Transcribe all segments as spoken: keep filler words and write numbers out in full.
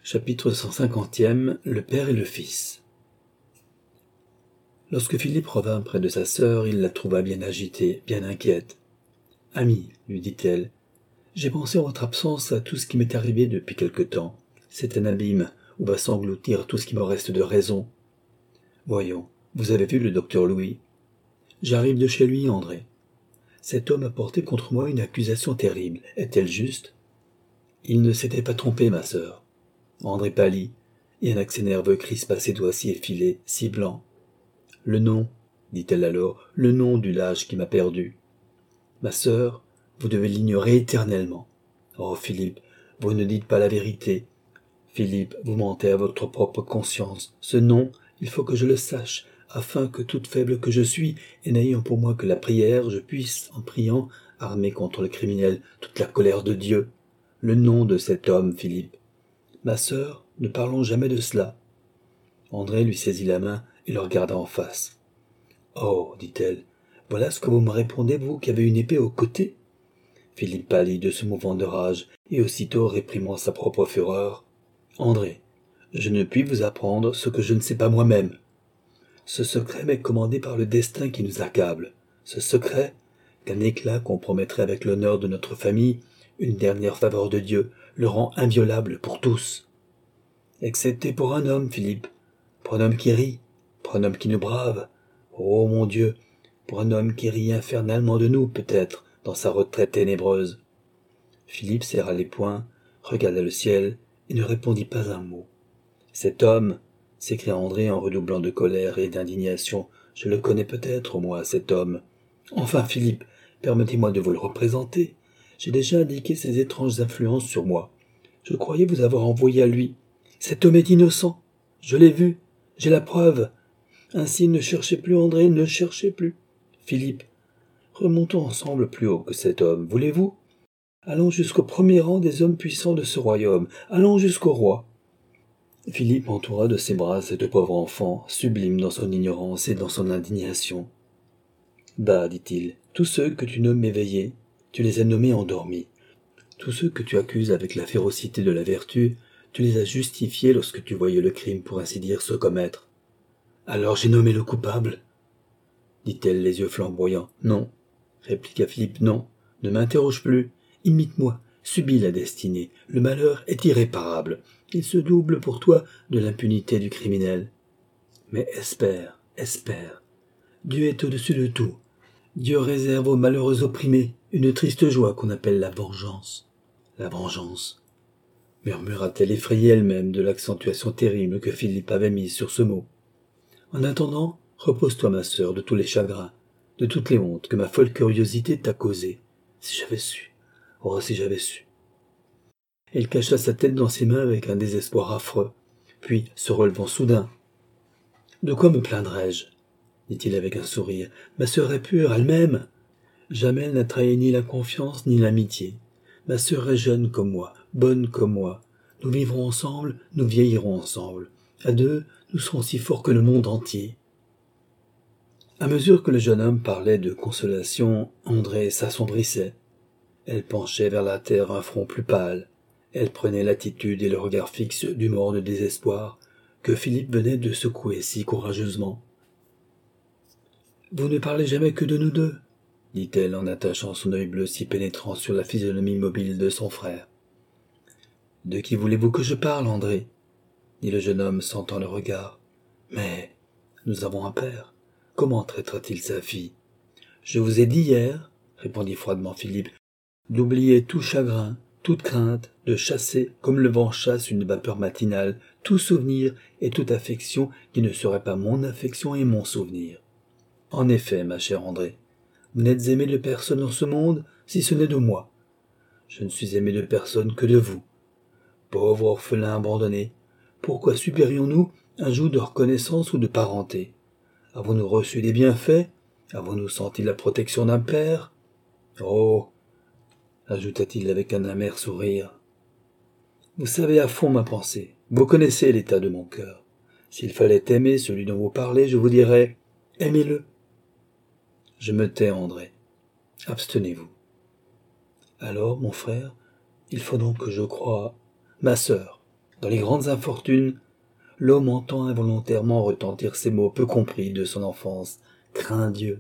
Chapitre cent cinquantième. Le père et le fils. Lorsque Philippe revint près de sa sœur, il la trouva bien agitée, bien inquiète. « Amie, lui dit-elle, j'ai pensé en votre absence à tout ce qui m'est arrivé depuis quelque temps. C'est un abîme où va s'engloutir tout ce qui me reste de raison. Voyons, vous avez vu le docteur Louis ? J'arrive de chez lui, André. Cet homme a porté contre moi une accusation terrible. Est-elle juste ? Il ne s'était pas trompé, ma sœur. André pâlit, et un accès nerveux crispa ses doigts si effilés, si blancs. « Le nom, dit-elle alors, le nom du lâche qui m'a perdu. Ma sœur, vous devez l'ignorer éternellement. Oh, Philippe, vous ne dites pas la vérité. Philippe, vous mentez à votre propre conscience. Ce nom, il faut que je le sache, afin que, toute faible que je suis, et n'ayant pour moi que la prière, je puisse, en priant, armer contre le criminel toute la colère de Dieu. Le nom de cet homme, Philippe. Ma sœur, ne parlons jamais de cela. » André lui saisit la main et le regarda en face. « Oh, dit-elle, voilà ce que vous me répondez, vous qui avez une épée au côté ?» Philippe pâlit de ce mouvement de rage, et aussitôt réprimant sa propre fureur. « André, je ne puis vous apprendre ce que je ne sais pas moi-même. Ce secret m'est commandé par le destin qui nous accable. Ce secret, qu'un éclat compromettrait avec l'honneur de notre famille, une dernière faveur de Dieu, le rend inviolable pour tous. Excepté pour un homme, Philippe, pour un homme qui rit, pour un homme qui nous brave. Oh mon Dieu, pour un homme qui rit infernalement de nous, peut-être, dans sa retraite ténébreuse. » Philippe serra les poings, regarda le ciel et ne répondit pas un mot. « Cet homme, s'écria André en redoublant de colère et d'indignation, je le connais peut-être, moi, cet homme. Enfin, Philippe, permettez-moi de vous le représenter. J'ai déjà indiqué ses étranges influences sur moi. Je croyais vous avoir envoyé à lui. Cet homme est innocent. Je l'ai vu. J'ai la preuve. Ainsi, ne cherchez plus, André, ne cherchez plus. Philippe, remontons ensemble plus haut que cet homme, voulez-vous ? Allons jusqu'au premier rang des hommes puissants de ce royaume. Allons jusqu'au roi. » Philippe entoura de ses bras cette pauvre enfant, sublime dans son ignorance et dans son indignation. « Bah, dit-il, tous ceux que tu nommes éveillés, tu les as nommés endormis. Tous ceux que tu accuses avec la férocité de la vertu, tu les as justifiés lorsque tu voyais le crime, pour ainsi dire, se commettre. Alors j'ai nommé le coupable, dit-elle les yeux flamboyants. Non, répliqua Philippe, non, ne m'interroge plus, imite-moi, subis la destinée, le malheur est irréparable, il se double pour toi de l'impunité du criminel. Mais espère, espère, Dieu est au-dessus de tout, Dieu réserve aux malheureux opprimés une triste joie qu'on appelle la vengeance. La vengeance, murmura-t-elle effrayée elle-même de l'accentuation terrible que Philippe avait mise sur ce mot. En attendant, repose-toi, ma sœur, de tous les chagrins, de toutes les hontes que ma folle curiosité t'a causées. Si j'avais su, oh, si j'avais su. Elle cacha sa tête dans ses mains avec un désespoir affreux, puis, se relevant soudain. « De quoi me plaindrais-je » dit-il avec un sourire. « Ma sœur est pure, elle-même. Jamais elle n'a trahi ni la confiance ni l'amitié. Ma sœur est jeune comme moi, bonne comme moi. Nous vivrons ensemble, nous vieillirons ensemble. À deux, nous serons si forts que le monde entier. » À mesure que le jeune homme parlait de consolation, André s'assombrissait. Elle penchait vers la terre un front plus pâle. Elle prenait l'attitude et le regard fixe du mort de désespoir que Philippe venait de secouer si courageusement. « Vous ne parlez jamais que de nous deux, » dit-elle en attachant son œil bleu si pénétrant sur la physionomie mobile de son frère. « De qui voulez-vous que je parle, André ?» dit le jeune homme, sentant le regard. « Mais nous avons un père. Comment traitera-t-il sa fille ?»« Je vous ai dit hier, » répondit froidement Philippe, « d'oublier tout chagrin, toute crainte, de chasser, comme le vent chasse une vapeur matinale, tout souvenir et toute affection qui ne serait pas mon affection et mon souvenir. En effet, ma chère André, vous n'êtes aimé de personne en ce monde, si ce n'est de moi. Je ne suis aimé de personne que de vous. Pauvre orphelin abandonné, pourquoi subirions-nous un joug de reconnaissance ou de parenté? Avons-nous reçu des bienfaits? Avons-nous senti la protection d'un père? Oh, ajouta-t-il avec un amer sourire, vous savez à fond ma pensée, vous connaissez l'état de mon cœur. S'il fallait aimer celui dont vous parlez, je vous dirais, aimez-le. Je me tais, André. Abstenez-vous. Alors, mon frère, il faut donc que je croie ma sœur. Dans les grandes infortunes, l'homme entend involontairement retentir ces mots peu compris de son enfance. Crains Dieu.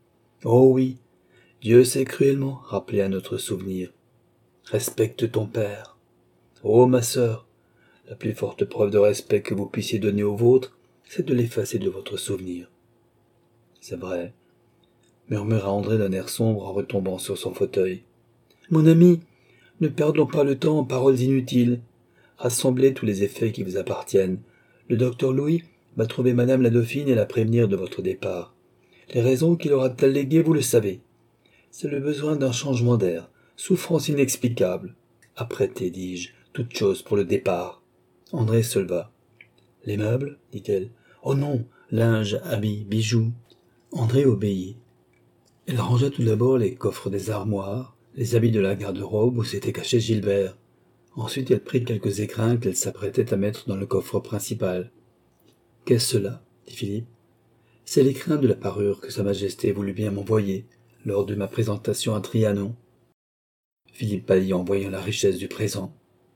Oh oui, Dieu s'est cruellement rappelé à notre souvenir. Respecte ton père. Oh ma sœur, la plus forte preuve de respect que vous puissiez donner au vôtre, c'est de l'effacer de votre souvenir. C'est vrai, murmura André d'un air sombre en retombant sur son fauteuil. Mon ami, ne perdons pas le temps en paroles inutiles. Rassemblez tous les effets qui vous appartiennent. Le docteur Louis va trouver madame la dauphine et la prévenir de votre départ. Les raisons qu'il aura alléguées, vous le savez. C'est le besoin d'un changement d'air, souffrance inexplicable. Apprêtez, dis-je, toute chose pour le départ. André se leva. Les meubles, dit-elle. Oh non, linge, habits, bijoux. André obéit. Elle rangea tout d'abord les coffres des armoires, les habits de la garde-robe où s'était caché Gilbert. Ensuite elle prit quelques écrins qu'elle s'apprêtait à mettre dans le coffre principal. « Qu'est-ce cela ?» dit Philippe. « C'est l'écrin de la parure que Sa Majesté voulut bien m'envoyer lors de ma présentation à Trianon. » Philippe pâlit en voyant la richesse du présent.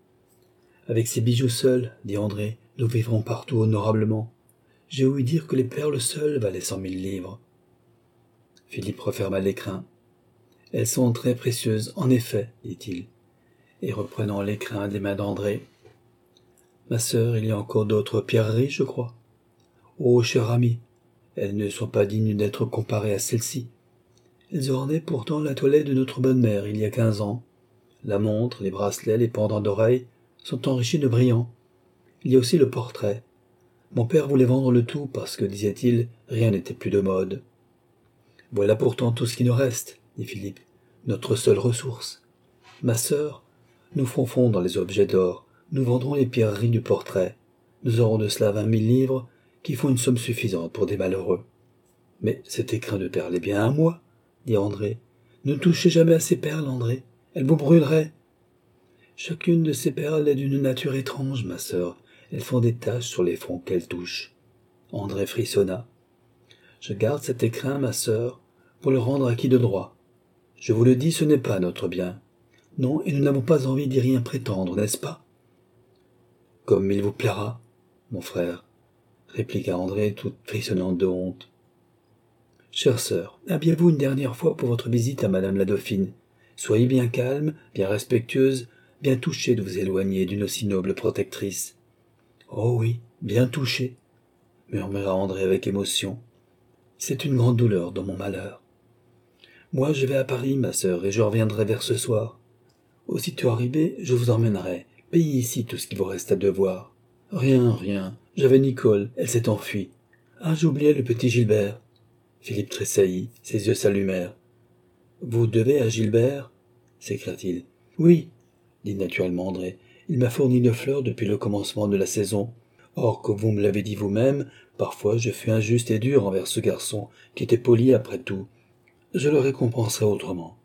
« Avec ces bijoux seuls, dit André, nous vivrons partout honorablement. J'ai ouï dire que les perles seules valaient cent mille livres. » Philippe referma l'écrin. « Elles sont très précieuses, en effet, dit-il, et reprenant l'écrin des mains d'André. « Ma sœur, il y a encore d'autres pierreries, je crois. Oh, cher ami, elles ne sont pas dignes d'être comparées à celles-ci. Elles ornaient pourtant la toilette de notre bonne mère il y a quinze ans. La montre, les bracelets, les pendants d'oreilles sont enrichis de brillants. Il y a aussi le portrait. Mon père voulait vendre le tout parce que, disait-il, rien n'était plus de mode. Voilà pourtant tout ce qui nous reste, dit Philippe, notre seule ressource. Ma sœur, nous ferons fondre dans les objets d'or, nous vendrons les pierreries du portrait. Nous aurons de cela vingt mille livres, qui font une somme suffisante pour des malheureux. Mais cet écrin de perles est bien à moi, dit André. Ne touchez jamais à ces perles, André, elles vous brûleraient. Chacune de ces perles est d'une nature étrange, ma sœur. Elles font des taches sur les fronts qu'elles touchent. André frissonna. Je garde cet écrin, ma sœur, pour le rendre acquis de droit. Je vous le dis, ce n'est pas notre bien. Non, et nous n'avons pas envie d'y rien prétendre, n'est-ce pas? Comme il vous plaira, mon frère, répliqua André, toute frissonnante de honte. Chère sœur, habillez-vous une dernière fois pour votre visite à madame la dauphine. Soyez bien calme, bien respectueuse, bien touchée de vous éloigner d'une aussi noble protectrice. Oh oui, bien touchée, murmura André avec émotion. C'est une grande douleur dans mon malheur. Moi, je vais à Paris, ma sœur, et je reviendrai vers ce soir. Aussitôt arrivé, je vous emmènerai. Payez ici tout ce qui vous reste à devoir. Rien, rien. J'avais Nicole, elle s'est enfuie. Ah, j'oubliais le petit Gilbert. Philippe tressaillit, ses yeux s'allumèrent. Vous devez à Gilbert? S'écria-t-il. Oui, dit naturellement André. Il m'a fourni de fleurs depuis le commencement de la saison. Or, comme vous me l'avez dit vous-même, parfois je fus injuste et dur envers ce garçon, qui était poli après tout. Je le récompenserai autrement.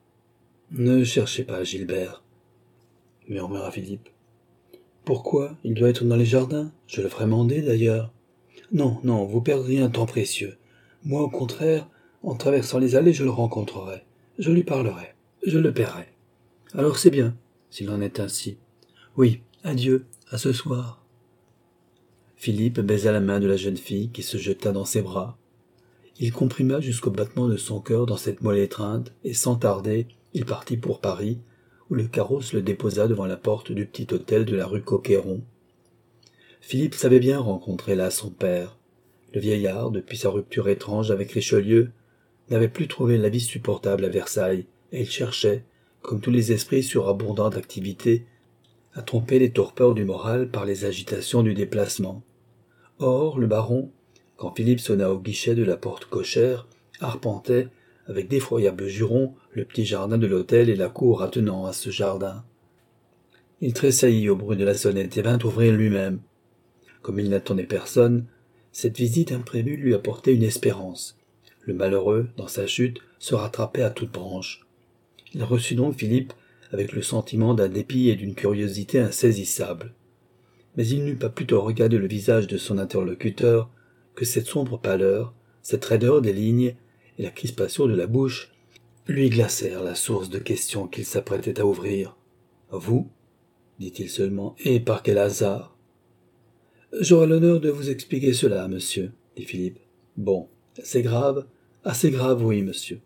Ne cherchez pas Gilbert, murmura Philippe. Pourquoi? Il doit être dans les jardins. Je le ferai mander, d'ailleurs. Non, non, vous perdriez un temps précieux. Moi, au contraire, en traversant les allées, je le rencontrerai. Je lui parlerai. Je le paierai. Alors c'est bien, s'il en est ainsi. Oui, adieu, à ce soir. Philippe baisa la main de la jeune fille qui se jeta dans ses bras. Il comprima jusqu'au battement de son cœur dans cette moelle étreinte, et sans tarder, il partit pour Paris, où le carrosse le déposa devant la porte du petit hôtel de la rue Coqueyron. Philippe savait bien rencontrer là son père. Le vieillard, depuis sa rupture étrange avec Richelieu, n'avait plus trouvé la vie supportable à Versailles, et il cherchait, comme tous les esprits surabondants d'activité, à tromper les torpeurs du moral par les agitations du déplacement. Or, le baron, quand Philippe sonna au guichet de la porte cochère, arpentait, avec d'effroyables jurons, le petit jardin de l'hôtel et la cour attenant à ce jardin. Il tressaillit au bruit de la sonnette et vint ouvrir lui-même. Comme il n'attendait personne, cette visite imprévue lui apportait une espérance. Le malheureux, dans sa chute, se rattrapait à toute branche. Il reçut donc Philippe avec le sentiment d'un dépit et d'une curiosité insaisissables. Mais il n'eut pas plutôt regardé le visage de son interlocuteur que cette sombre pâleur, cette raideur des lignes et la crispation de la bouche lui glacèrent la source de questions qu'il s'apprêtait à ouvrir. « Vous » dit-il seulement, et par quel hasard? J'aurai l'honneur de vous expliquer cela, monsieur, dit Philippe. Bon, c'est grave, assez grave, oui, monsieur.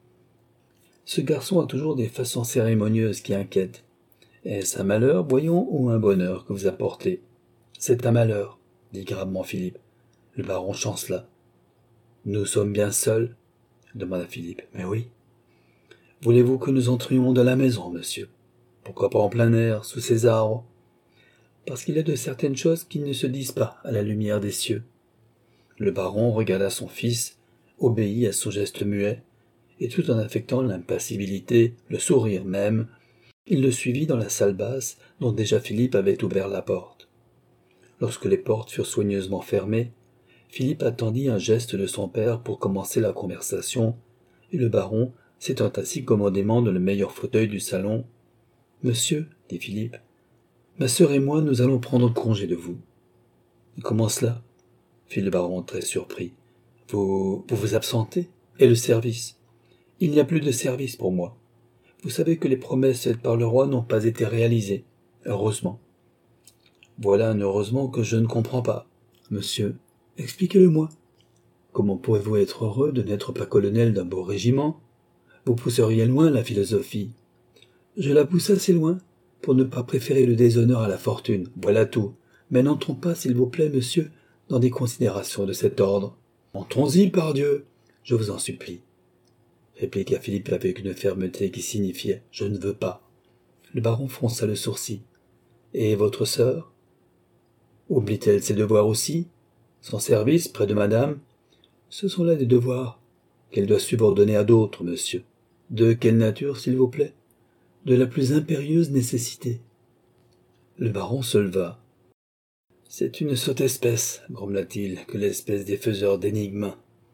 Ce garçon a toujours des façons cérémonieuses qui inquiètent. Est-ce un malheur, voyons, ou un bonheur que vous apportez? C'est un malheur, dit gravement Philippe. Le baron chancela. Nous sommes bien seuls? Demanda Philippe. Mais oui. Voulez-vous que nous entrions dans la maison, monsieur? Pourquoi pas en plein air, sous ces arbres? Parce qu'il y a de certaines choses qui ne se disent pas à la lumière des cieux. Le baron regarda son fils, obéit à son geste muet, et tout en affectant l'impassibilité, le sourire même, il le suivit dans la salle basse dont déjà Philippe avait ouvert la porte. Lorsque les portes furent soigneusement fermées, Philippe attendit un geste de son père pour commencer la conversation, et le baron, s'étant assis commodément dans le meilleur fauteuil du salon, « Monsieur, dit Philippe, ma sœur et moi nous allons prendre congé de vous. »« Comment cela ?» fit le baron très surpris. « Vous vous vous absentez? Et le service ?»« Il n'y a plus de service pour moi. Vous savez que les promesses faites par le roi n'ont pas été réalisées, heureusement. »« Voilà un heureusement que je ne comprends pas. Monsieur, expliquez-le-moi. Comment pouvez-vous être heureux de n'être pas colonel d'un beau régiment? Vous pousseriez loin la philosophie. Je la pousse assez loin pour ne pas préférer le déshonneur à la fortune, voilà tout. Mais n'entrons pas, s'il vous plaît, monsieur, dans des considérations de cet ordre. Entrons-y, pardieu, je vous en supplie. Répliqua Philippe avec une fermeté qui signifiait « je ne veux pas ». Le baron fronça le sourcil. Et votre sœur? Oublie-t-elle ses devoirs aussi? Son service près de madame? Ce sont là des devoirs qu'elle doit subordonner à d'autres, monsieur. De quelle nature, s'il vous plaît? De la plus impérieuse nécessité. Le baron se leva. C'est une sotte espèce, grommela-t-il, que l'espèce des faiseurs d'énigmes.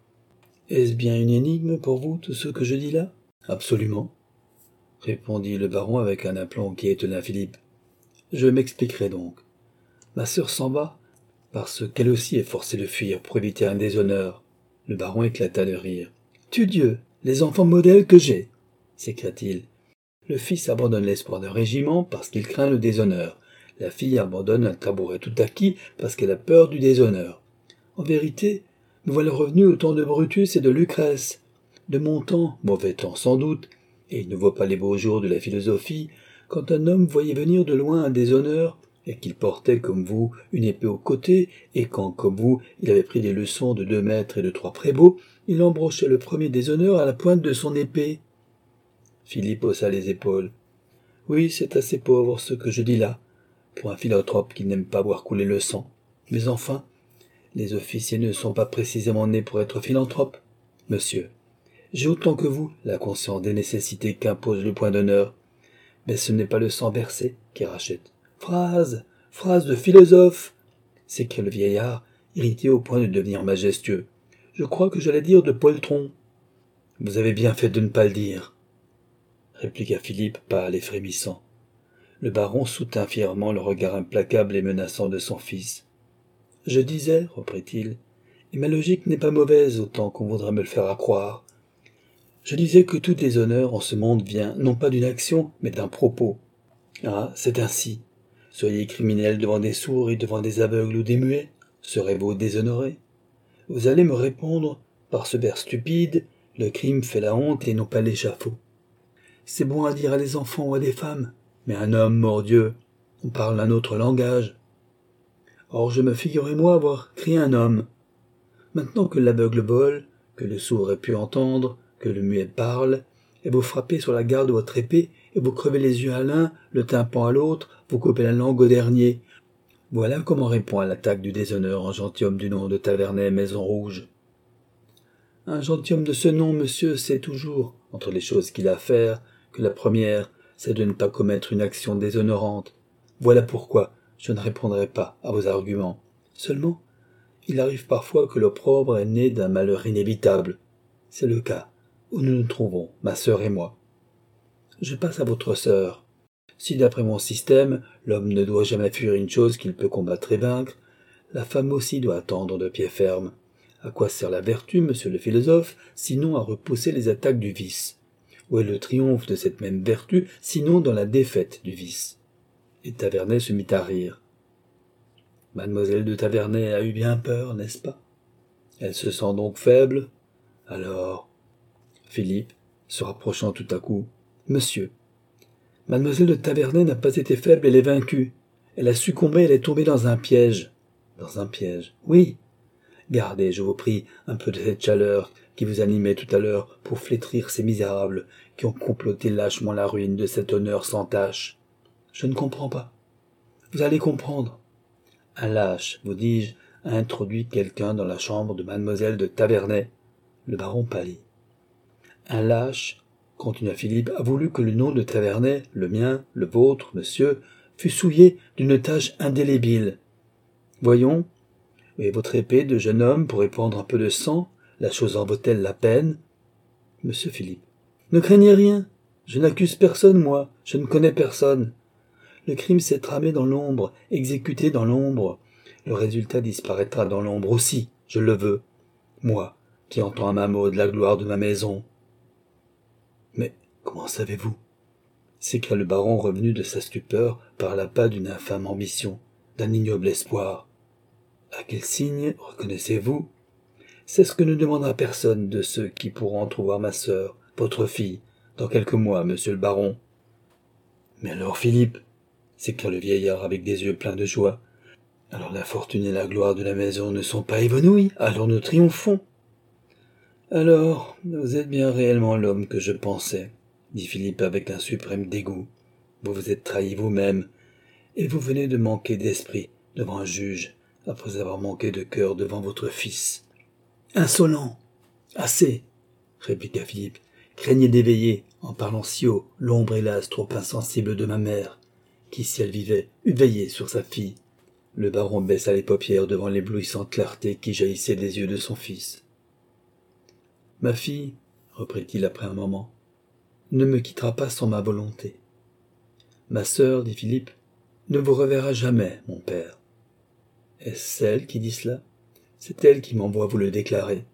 Est-ce bien une énigme pour vous, tout ce que je dis là? Absolument, répondit le baron avec un aplomb qui étonna Philippe. Je m'expliquerai donc. Ma sœur s'en va, parce qu'elle aussi est forcée de fuir pour éviter un déshonneur. Le baron éclata de rire. Tudieu, les enfants modèles que j'ai, s'écria-t-il. Le fils abandonne l'espoir d'un régiment parce qu'il craint le déshonneur. La fille abandonne un tabouret tout acquis parce qu'elle a peur du déshonneur. En vérité, nous voilà revenus au temps de Brutus et de Lucrèce. De mon temps, mauvais temps sans doute, et il ne voit pas les beaux jours de la philosophie, quand un homme voyait venir de loin un déshonneur, et qu'il portait, comme vous, une épée au côté, et quand, comme vous, il avait pris des leçons de deux maîtres et de trois prébots, il embrochait le premier déshonneur à la pointe de son épée. Philippe haussa les épaules. Oui, c'est assez pauvre ce que je dis là, pour un philanthrope qui n'aime pas voir couler le sang. Mais enfin, les officiers ne sont pas précisément nés pour être philanthropes. Monsieur, j'ai autant que vous la conscience des nécessités qu'impose le point d'honneur, mais ce n'est pas le sang versé qui rachète. Phrase, phrase de philosophe, s'écria le vieillard, irrité au point de devenir majestueux. Je crois que j'allais dire de poltron. Vous avez bien fait de ne pas le dire, répliqua Philippe, pâle et frémissant. Le baron soutint fièrement le regard implacable et menaçant de son fils. Je disais, reprit-il, et ma logique n'est pas mauvaise autant qu'on voudrait me le faire accroire. Je disais que tout déshonneur en ce monde vient non pas d'une action, mais d'un propos. Ah, c'est ainsi. Soyez criminel devant des sourds et devant des aveugles ou des muets, serez-vous déshonoré? Vous allez me répondre, par ce vers stupide, le crime fait la honte et non pas l'échafaud. C'est bon à dire à des enfants ou à des femmes, mais un homme, mordieu, on parle un autre langage. Or je me figurais moi avoir crié un homme. Maintenant que l'aveugle vole, que le sourd ait pu entendre, que le muet parle, et vous frappez sur la garde de votre épée, et vous crevez les yeux à l'un, le tympan à l'autre, vous coupez la langue au dernier. Voilà comment répond à l'attaque du déshonneur un gentilhomme du nom de Tavernet Maison Rouge. Un gentilhomme de ce nom, monsieur, sait toujours, entre les choses qu'il a à faire, que la première, c'est de ne pas commettre une action déshonorante. Voilà pourquoi je ne répondrai pas à vos arguments. Seulement, il arrive parfois que l'opprobre est né d'un malheur inévitable. C'est le cas où nous nous trouvons, ma sœur et moi. Je passe à votre sœur. Si, d'après mon système, l'homme ne doit jamais fuir une chose qu'il peut combattre et vaincre, la femme aussi doit attendre de pied ferme. À quoi sert la vertu, monsieur le philosophe, sinon à repousser les attaques du vice? Où est le triomphe de cette même vertu, sinon dans la défaite du vice? Et Tavernet se mit à rire. Mademoiselle de Tavernet a eu bien peur, n'est-ce pas? Elle se sent donc faible? Alors... Philippe, se rapprochant tout à coup. Monsieur, Mademoiselle de Tavernet n'a pas été faible, elle est vaincue. Elle a succombé, elle est tombée dans un piège. Dans un piège, oui. Gardez, je vous prie, un peu de cette chaleur qui vous animait tout à l'heure pour flétrir ces misérables qui ont comploté lâchement la ruine de cet honneur sans tache. Je ne comprends pas. Vous allez comprendre. Un lâche, vous dis-je, a introduit quelqu'un dans la chambre de mademoiselle de Tavernet. Le baron pâlit. Un lâche, continua Philippe, a voulu que le nom de Tavernet, le mien, le vôtre, monsieur, fût souillé d'une tache indélébile. Voyons, et votre épée de jeune homme pour répandre un peu de sang, la chose en vaut-elle la peine? Monsieur Philippe, ne craignez rien. Je n'accuse personne, moi. Je ne connais personne. Le crime s'est tramé dans l'ombre, exécuté dans l'ombre. Le résultat disparaîtra dans l'ombre aussi, je le veux. Moi, qui entends à ma mot de la gloire de ma maison. Mais comment savez-vous? S'écria le baron revenu de sa stupeur par l'appât d'une infâme ambition, d'un ignoble espoir. À quel signe reconnaissez-vous? C'est ce que ne demandera personne de ceux qui pourront entrevoir ma sœur, votre fille, dans quelques mois, monsieur le baron. Mais alors, Philippe, s'écria le vieillard avec des yeux pleins de joie, alors la fortune et la gloire de la maison ne sont pas évanouies, alors nous triomphons. Alors, vous êtes bien réellement l'homme que je pensais, dit Philippe avec un suprême dégoût. Vous vous êtes trahi vous-même, et vous venez de manquer d'esprit devant un juge, après avoir manqué de cœur devant votre fils. Insolent! Assez! Répliqua Philippe. Craignez d'éveiller, en parlant si haut, l'ombre hélas trop insensible de ma mère, qui, si elle vivait, eût veillé sur sa fille. Le baron baissa les paupières devant l'éblouissante clarté qui jaillissait des yeux de son fils. Ma fille, reprit-il après un moment, ne me quittera pas sans ma volonté. Ma sœur, dit Philippe, ne vous reverra jamais, mon père. Est-ce elle qui dit cela? C'est elle qui m'envoie vous le déclarer.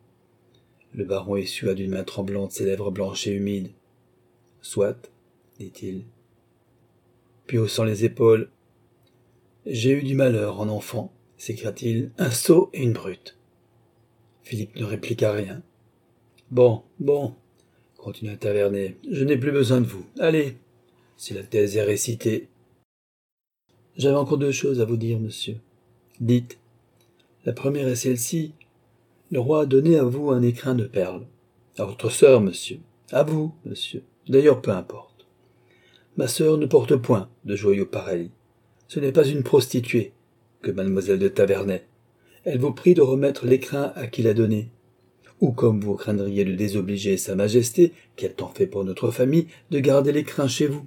Le baron essua d'une main tremblante ses lèvres blanches et humides. Soit, dit-il. Puis haussant les épaules, j'ai eu du malheur en enfant, s'écria-t-il, un sot et une brute. Philippe ne répliqua rien. Bon, bon, continua Tavernet, je n'ai plus besoin de vous. Allez, si la thèse est récitée. J'avais encore deux choses à vous dire, monsieur. Dites. La première est celle-ci. Le roi a donné à vous un écrin de perles. À votre sœur, monsieur. À vous, monsieur. D'ailleurs, peu importe. Ma sœur ne porte point de joyaux pareils. Ce n'est pas une prostituée que mademoiselle de Tavernet. Elle vous prie de remettre l'écrin à qui l'a donné. Ou comme vous craindriez de désobliger sa majesté, qui a tant fait pour notre famille, de garder l'écrin chez vous.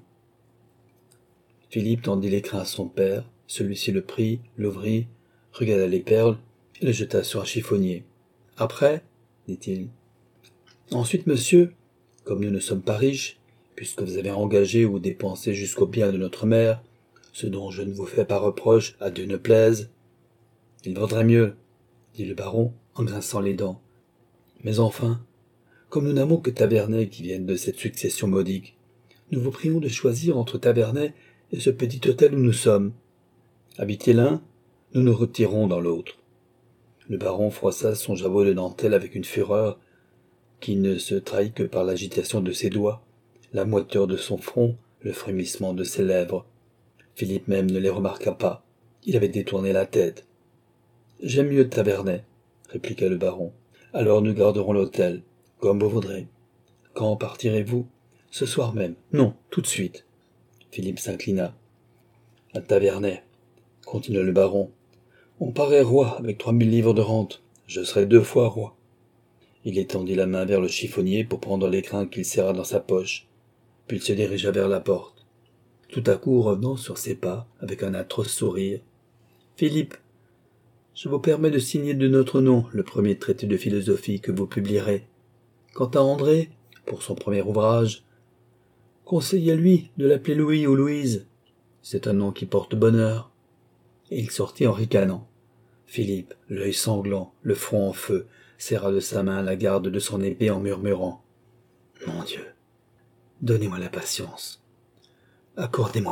Philippe tendit l'écrin à son père, celui-ci le prit, l'ouvrit, regarda les perles et le jeta sur un chiffonnier. Après, dit-il. Ensuite, monsieur, comme nous ne sommes pas riches, puisque vous avez engagé ou dépensé jusqu'au bien de notre mère, ce dont je ne vous fais pas reproche, à Dieu ne plaise. Il vaudrait mieux, dit le baron, en grinçant les dents. Mais enfin, comme nous n'avons que Tavernet qui vienne de cette succession modique, nous vous prions de choisir entre Tavernet et ce petit hôtel où nous sommes. Habitez l'un, nous nous retirons dans l'autre. Le baron froissa son jabot de dentelle avec une fureur qui ne se trahit que par l'agitation de ses doigts, la moiteur de son front, le frémissement de ses lèvres. Philippe même ne les remarqua pas. Il avait détourné la tête. « J'aime mieux Tavernet, » répliqua le baron. « Alors nous garderons l'hôtel, comme vous voudrez. Quand partirez-vous? Ce soir même. Non, tout de suite. » Philippe s'inclina. « À Tavernet, » continua le baron. « On paraît roi avec trois mille livres de rente. Je serai deux fois roi. » Il étendit la main vers le chiffonnier pour prendre l'écrin qu'il serra dans sa poche. Puis il se dirigea vers la porte. Tout à coup, revenant sur ses pas, avec un atroce sourire. « Philippe, je vous permets de signer de notre nom le premier traité de philosophie que vous publierez. Quant à André, pour son premier ouvrage, conseillez-lui de l'appeler Louis ou Louise. C'est un nom qui porte bonheur. » Et il sortit en ricanant. Philippe, l'œil sanglant, le front en feu, serra de sa main la garde de son épée en murmurant « Mon Dieu, donnez-moi la patience. Accordez-moi l'oubli. »